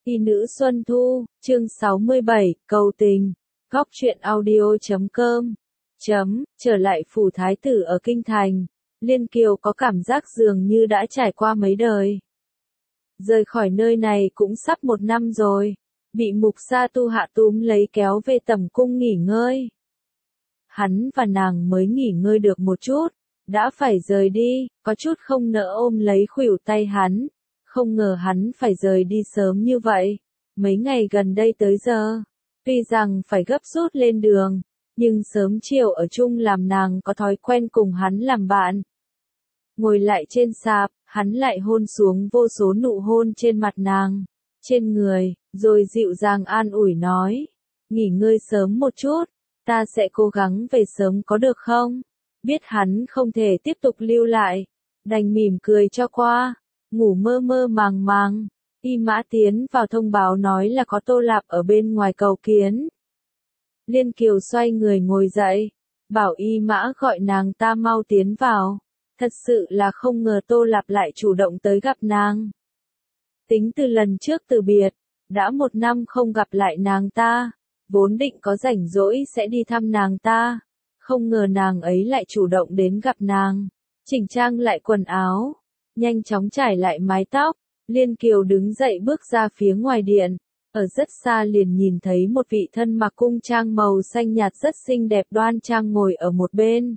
Y nữ Xuân Thu, chương 67, cầu tình, góc truyện audio.com. Trở lại phủ thái tử ở Kinh Thành, Liên Kiều có cảm giác dường như đã trải qua mấy đời. Rời khỏi nơi này cũng sắp 1 năm rồi, bị Mục Sa Tu hạ túm lấy kéo về tẩm cung nghỉ ngơi. Hắn và nàng mới nghỉ ngơi được một chút, đã phải rời đi, có chút không nỡ ôm lấy khuỷu tay hắn. Không ngờ hắn phải rời đi sớm như vậy. Mấy ngày gần đây tới giờ, tuy rằng phải gấp rút lên đường, nhưng sớm chiều ở chung làm nàng có thói quen cùng hắn làm bạn. Ngồi lại trên sạp, hắn lại hôn xuống vô số nụ hôn trên mặt nàng, trên người, rồi dịu dàng an ủi nói, nghỉ ngơi sớm một chút, ta sẽ cố gắng về sớm có được không? Biết hắn không thể tiếp tục lưu lại, đành mỉm cười cho qua. Ngủ mơ mơ màng màng, Y Mã tiến vào thông báo nói là có Tô Lạp ở bên ngoài cầu kiến. Liên Kiều xoay người ngồi dậy, bảo Y Mã gọi nàng ta mau tiến vào. Thật sự là không ngờ Tô Lạp lại chủ động tới gặp nàng. Tính từ lần trước từ biệt, đã 1 năm không gặp lại nàng ta, vốn định có rảnh rỗi sẽ đi thăm nàng ta. Không ngờ nàng ấy lại chủ động đến gặp nàng, chỉnh trang lại quần áo. Nhanh chóng trải lại mái tóc, Liên Kiều đứng dậy bước ra phía ngoài điện, ở rất xa liền nhìn thấy một vị thân mặc cung trang màu xanh nhạt rất xinh đẹp đoan trang ngồi ở một bên.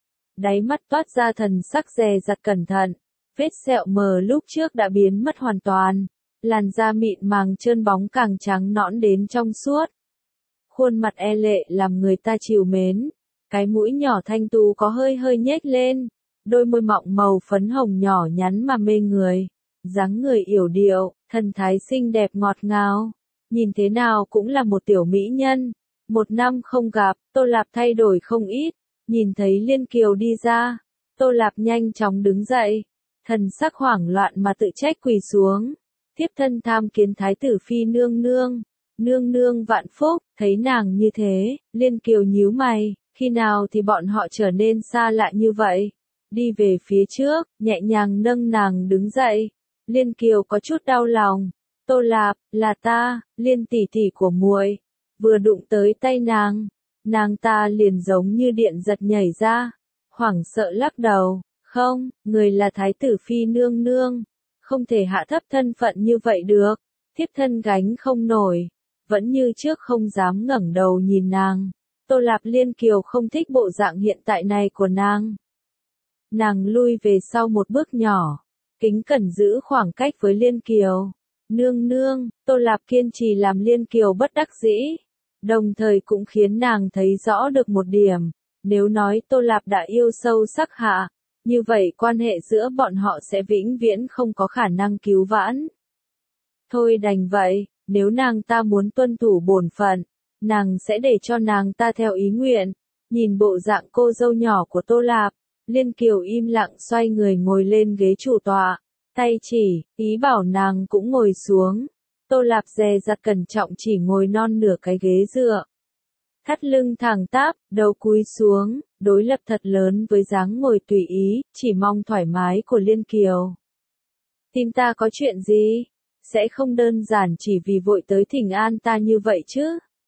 Đáy mắt toát ra thần sắc dè dặt cẩn thận, vết sẹo mờ lúc trước đã biến mất hoàn toàn, làn da mịn màng trơn bóng càng trắng nõn đến trong suốt. Khuôn mặt e lệ làm người ta trìu mến, cái mũi nhỏ thanh tú có hơi hơi nhếch lên. Đôi môi mọng màu phấn hồng nhỏ nhắn mà mê người, dáng người yểu điệu, thần thái xinh đẹp ngọt ngào, nhìn thế nào cũng là một tiểu mỹ nhân. 1 năm không gặp, Tô Lạp thay đổi không ít, nhìn thấy Liên Kiều đi ra, Tô Lạp nhanh chóng đứng dậy, thần sắc hoảng loạn mà tự trách quỳ xuống, thiếp thân tham kiến thái tử phi nương nương, nương nương vạn phúc. Thấy nàng như thế, Liên Kiều nhíu mày, khi nào thì bọn họ trở nên xa lạ như vậy? Đi về phía trước, nhẹ nhàng nâng nàng đứng dậy. Liên Kiều có chút đau lòng. Tô Lạp, là ta, Liên tỷ tỷ của muội. Vừa đụng tới tay nàng ta liền giống như điện giật nhảy ra, hoảng sợ lắc đầu. Không, người là thái tử phi nương nương, không thể hạ thấp thân phận như vậy được. Thiếp thân gánh không nổi, vẫn như trước không dám ngẩng đầu nhìn nàng. Tô Lạp Liên Kiều không thích bộ dạng hiện tại này của nàng. Nàng lui về sau một bước nhỏ, kính cẩn giữ khoảng cách với Liên Kiều. Nương nương, Tô Lạp kiên trì làm Liên Kiều bất đắc dĩ, đồng thời cũng khiến nàng thấy rõ được một điểm, nếu nói Tô Lạp đã yêu sâu sắc hạ, như vậy quan hệ giữa bọn họ sẽ vĩnh viễn không có khả năng cứu vãn. Thôi đành vậy, nếu nàng ta muốn tuân thủ bổn phận, nàng sẽ để cho nàng ta theo ý nguyện. Nhìn bộ dạng cô dâu nhỏ của Tô Lạp, Liên Kiều im lặng xoay người ngồi lên ghế chủ tọa, tay chỉ, ý bảo nàng cũng ngồi xuống. Tô Lạp dè dặt cẩn trọng chỉ ngồi non nửa cái ghế dựa. Thắt lưng thẳng tắp, đầu cúi xuống, đối lập thật lớn với dáng ngồi tùy ý, chỉ mong thoải mái của Liên Kiều. Tìm ta có chuyện gì? Sẽ không đơn giản chỉ vì vội tới thỉnh an ta như vậy chứ?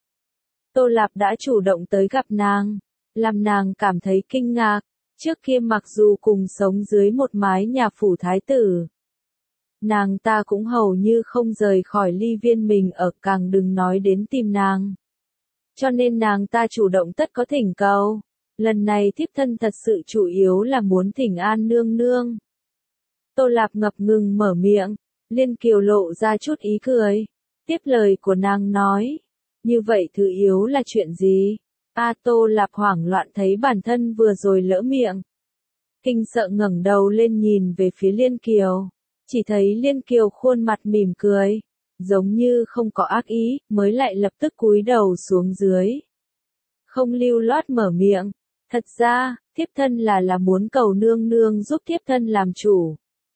Tô Lạp đã chủ động tới gặp nàng, làm nàng cảm thấy kinh ngạc. Trước kia mặc dù cùng sống dưới một mái nhà phủ thái tử, nàng ta cũng hầu như không rời khỏi ly viên mình ở, càng đừng nói đến tìm nàng. Cho nên nàng ta chủ động tất có thỉnh cầu. Lần này thiếp thân thật sự chủ yếu là muốn thỉnh an nương nương. Tô Lạp ngập ngừng mở miệng, Liên Kiều lộ ra chút ý cười. Tiếp lời của nàng nói, như vậy thứ yếu là chuyện gì? Tô Lạp hoảng loạn thấy bản thân vừa rồi lỡ miệng. Kinh sợ ngẩng đầu lên nhìn về phía Liên Kiều. Chỉ thấy Liên Kiều khuôn mặt mỉm cười, giống như không có ác ý, mới lại lập tức cúi đầu xuống dưới. Không lưu loát mở miệng. Thật ra, thiếp thân là muốn cầu nương nương giúp thiếp thân làm chủ.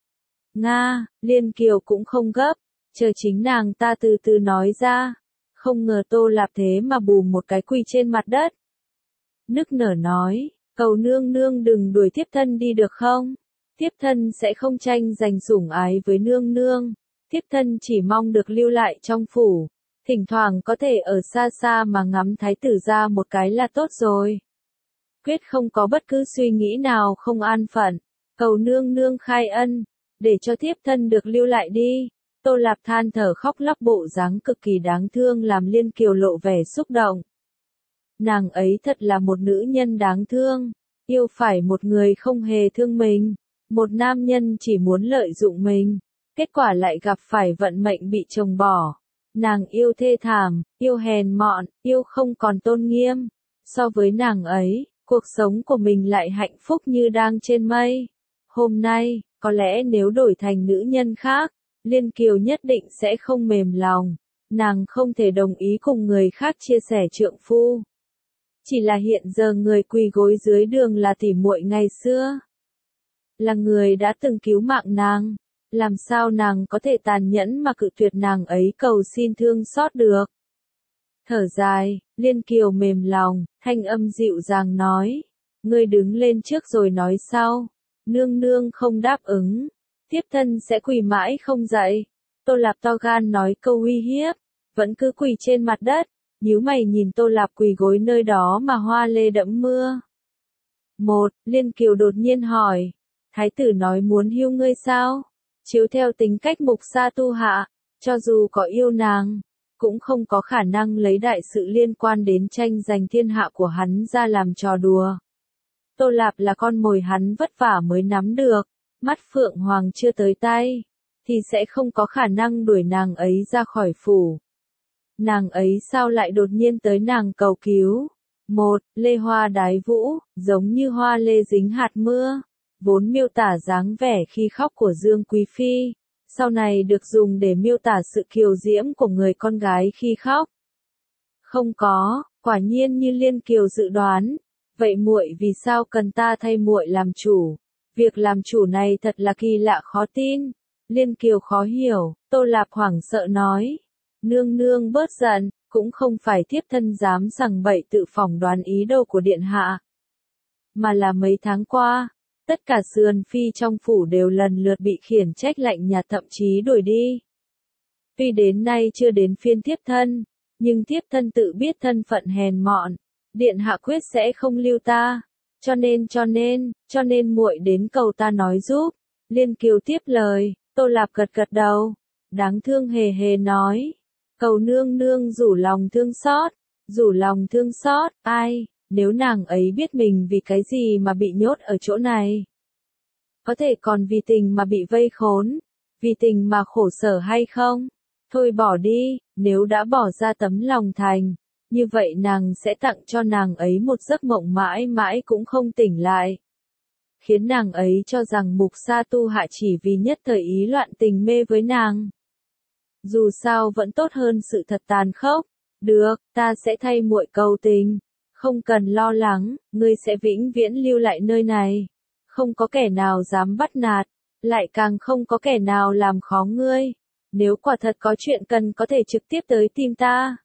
Nga, Liên Kiều cũng không gấp, chờ chính nàng ta từ từ nói ra. Không ngờ Tô Lạp thế mà bù một cái quỳ trên mặt đất. Nức nở nói, cầu nương nương đừng đuổi thiếp thân đi được không? Thiếp thân sẽ không tranh giành sủng ái với nương nương. thiếp thân chỉ mong được lưu lại trong phủ, thỉnh thoảng có thể ở xa xa mà ngắm thái tử ra một cái là tốt rồi. Quyết không có bất cứ suy nghĩ nào không an phận, cầu nương nương khai ân, để cho thiếp thân được lưu lại đi. Tô Lạp than thở khóc lóc bộ dáng cực kỳ đáng thương làm Liên Kiều lộ vẻ xúc động. Nàng ấy thật là một nữ nhân đáng thương, yêu phải một người không hề thương mình, một nam nhân chỉ muốn lợi dụng mình, kết quả lại gặp phải vận mệnh bị chồng bỏ. Nàng yêu thê thảm, yêu hèn mọn, yêu không còn tôn nghiêm. So với nàng ấy, cuộc sống của mình lại hạnh phúc như đang trên mây. Hôm nay, có lẽ nếu đổi thành nữ nhân khác, Liên Kiều nhất định sẽ không mềm lòng. Nàng không thể đồng ý cùng người khác chia sẻ trượng phu. Chỉ là hiện giờ người quỳ gối dưới đường là tỉ muội ngày xưa. Là người đã từng cứu mạng nàng. Làm sao nàng có thể tàn nhẫn mà cự tuyệt nàng ấy cầu xin thương xót được. Thở dài, Liên Kiều mềm lòng, thanh âm dịu dàng nói. Ngươi đứng lên trước rồi nói sau. Nương nương không đáp ứng. Thiếp thân sẽ quỳ mãi không dậy. Tô Lạp to gan nói câu uy hiếp. Vẫn cứ quỳ trên mặt đất. Nhíu mày nhìn Tô Lạp quỳ gối nơi đó mà hoa lê đẫm mưa. Liên Kiều đột nhiên hỏi. Thái tử nói muốn hưu ngươi sao? Chiếu theo tính cách Mục Sa Tu Hạ, cho dù có yêu nàng, cũng không có khả năng lấy đại sự liên quan đến tranh giành thiên hạ của hắn ra làm trò đùa. Tô Lạp là con mồi hắn vất vả mới nắm được, mắt Phượng Hoàng chưa tới tay, thì sẽ không có khả năng đuổi nàng ấy ra khỏi phủ. Nàng ấy sao lại đột nhiên tới nàng cầu cứu? Lê hoa đái vũ, giống như hoa lê dính hạt mưa. Vốn miêu tả dáng vẻ khi khóc của Dương Quý Phi, sau này được dùng để miêu tả sự kiều diễm của người con gái khi khóc. Không có, quả nhiên như Liên Kiều dự đoán, vậy muội vì sao cần ta thay muội làm chủ? Việc làm chủ này thật là kỳ lạ khó tin. Liên Kiều khó hiểu, Tô Lạp hoảng sợ nói. Nương nương bớt giận, cũng không phải thiếp thân dám sằng bậy tự phỏng đoán ý đồ của điện hạ. Mà là mấy tháng qua, tất cả sườn phi trong phủ đều lần lượt bị khiển trách lạnh nhạt thậm chí đuổi đi. Tuy đến nay chưa đến phiên thiếp thân, nhưng thiếp thân tự biết thân phận hèn mọn, điện hạ quyết sẽ không lưu ta, cho nên muội đến cầu ta nói giúp. Liên Kiều tiếp lời, Tô Lạp gật gật đầu, đáng thương hề hề nói, cầu nương nương rủ lòng thương xót, ai? Nếu nàng ấy biết mình vì cái gì mà bị nhốt ở chỗ này. Có thể còn vì tình mà bị vây khốn, vì tình mà khổ sở hay không? Thôi bỏ đi, nếu đã bỏ ra tấm lòng thành, như vậy nàng sẽ tặng cho nàng ấy một giấc mộng mãi mãi cũng không tỉnh lại. Khiến nàng ấy cho rằng Mục Sa Tu Hạ chỉ vì nhất thời ý loạn tình mê với nàng. Dù sao vẫn tốt hơn sự thật tàn khốc. Được, ta sẽ thay muội cầu tình. Không cần lo lắng, ngươi sẽ vĩnh viễn lưu lại nơi này. Không có kẻ nào dám bắt nạt, lại càng không có kẻ nào làm khó ngươi. Nếu quả thật có chuyện cần có thể trực tiếp tới tìm ta.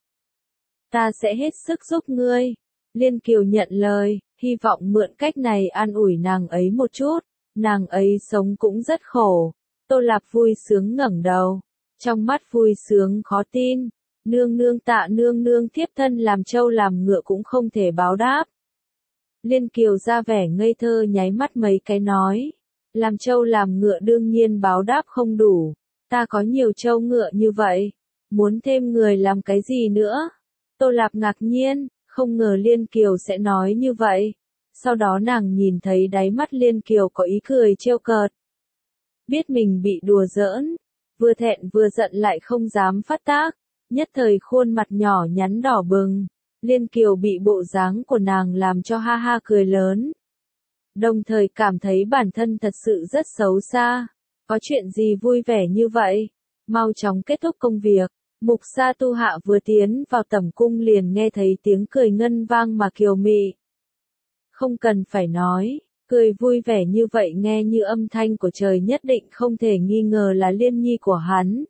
Ta sẽ hết sức giúp ngươi. Liên Kiều nhận lời, hy vọng mượn cách này an ủi nàng ấy một chút. Nàng ấy sống cũng rất khổ. Tô Lạp vui sướng ngẩng đầu. Trong mắt vui sướng khó tin. Nương nương tạ nương nương thiếp thân làm trâu làm ngựa cũng không thể báo đáp. Liên Kiều ra vẻ ngây thơ nháy mắt mấy cái nói. Làm trâu làm ngựa đương nhiên báo đáp không đủ. Ta có nhiều trâu ngựa như vậy. Muốn thêm người làm cái gì nữa? Tô Lạp ngạc nhiên, không ngờ Liên Kiều sẽ nói như vậy. Sau đó nàng nhìn thấy đáy mắt Liên Kiều có ý cười trêu cợt. Biết mình bị đùa giỡn. Vừa thẹn vừa giận lại không dám phát tác. Nhất thời khuôn mặt nhỏ nhắn đỏ bừng, Liên Kiều bị bộ dáng của nàng làm cho ha ha cười lớn. Đồng thời cảm thấy bản thân thật sự rất xấu xa. Có chuyện gì vui vẻ như vậy? Mau chóng kết thúc công việc. Mục Sa Tu Hạ vừa tiến vào tẩm cung liền nghe thấy tiếng cười ngân vang mà kiều mị. Không cần phải nói, cười vui vẻ như vậy nghe như âm thanh của trời nhất định không thể nghi ngờ là Liên Nhi của hắn.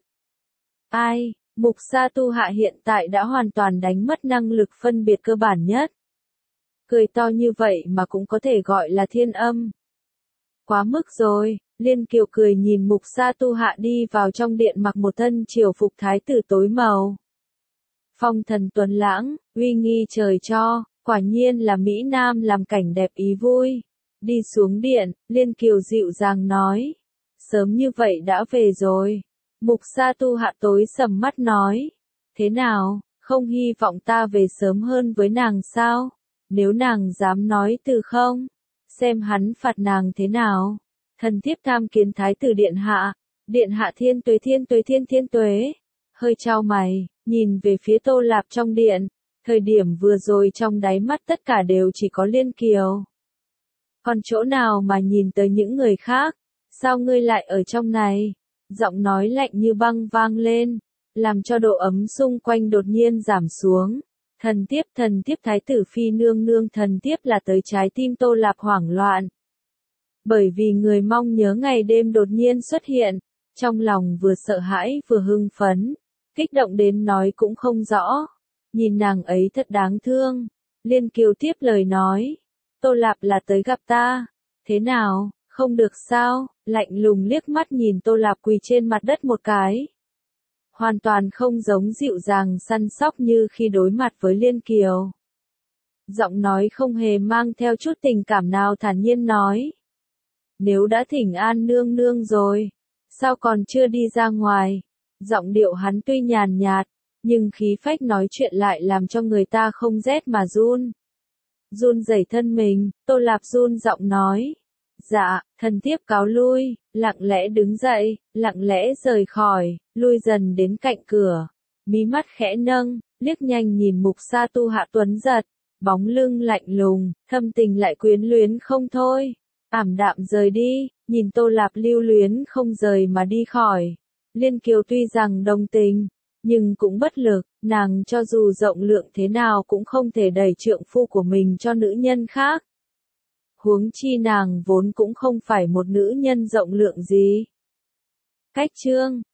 Ai? Mục Sa Tu Hạ hiện tại đã hoàn toàn đánh mất năng lực phân biệt cơ bản nhất. Cười to như vậy mà cũng có thể gọi là thiên âm. quá mức rồi. Liên Kiều cười nhìn Mục Sa Tu Hạ đi vào trong điện mặc một thân triều phục thái tử tối màu. Phong thần tuấn lãng, uy nghi trời cho, quả nhiên là Mỹ Nam làm cảnh đẹp ý vui. Đi xuống điện, Liên Kiều dịu dàng nói. Sớm như vậy đã về rồi. Mục Sa Tu Hạ tối sầm mắt nói. Thế nào, không hy vọng ta về sớm hơn với nàng sao? Nếu nàng dám nói từ không, xem hắn phạt nàng thế nào. Thần thiếp tham kiến thái tử điện hạ. Điện hạ thiên tuế thiên tuế thiên tuế. Hơi chau mày, nhìn về phía Tô Lạp trong điện. Thời điểm vừa rồi trong đáy mắt tất cả đều chỉ có Liên Kiều. Còn chỗ nào mà nhìn tới những người khác? Sao ngươi lại ở trong này? Giọng nói lạnh như băng vang lên, làm cho độ ấm xung quanh đột nhiên giảm xuống. Thần thiếp thái tử phi nương nương, thần thiếp là tới trái tim Tô Lạp hoảng loạn. Bởi vì người mong nhớ ngày đêm đột nhiên xuất hiện, trong lòng vừa sợ hãi vừa hưng phấn, kích động đến nói cũng không rõ. Nhìn nàng ấy thật đáng thương. Liên Kiều tiếp lời nói. Tô Lạp là tới gặp ta. Thế nào, không được sao? Lạnh lùng liếc mắt nhìn Tô Lạp quỳ trên mặt đất một cái. Hoàn toàn không giống dịu dàng săn sóc như khi đối mặt với Liên Kiều. Giọng nói không hề mang theo chút tình cảm nào, thản nhiên nói. Nếu đã thỉnh an nương nương rồi, sao còn chưa đi ra ngoài? Giọng điệu hắn tuy nhàn nhạt, nhưng khí phách nói chuyện lại làm cho người ta không rét mà run. Run rẩy thân mình, Tô Lạp run giọng nói. Dạ, thần thiếp cáo lui, lặng lẽ đứng dậy, lặng lẽ rời khỏi, lui dần đến cạnh cửa. Mí mắt khẽ nâng, liếc nhanh nhìn Mục Sa Tu Hạ tuấn giật, bóng lưng lạnh lùng, thâm tình lại quyến luyến không thôi. Ảm đạm rời đi, nhìn Tô Lạp lưu luyến không rời mà đi khỏi. Liên Kiều tuy rằng đồng tình, nhưng cũng bất lực, nàng cho dù rộng lượng thế nào cũng không thể đẩy trượng phu của mình cho nữ nhân khác. Huống chi nàng vốn cũng không phải một nữ nhân rộng lượng gì. Cách chương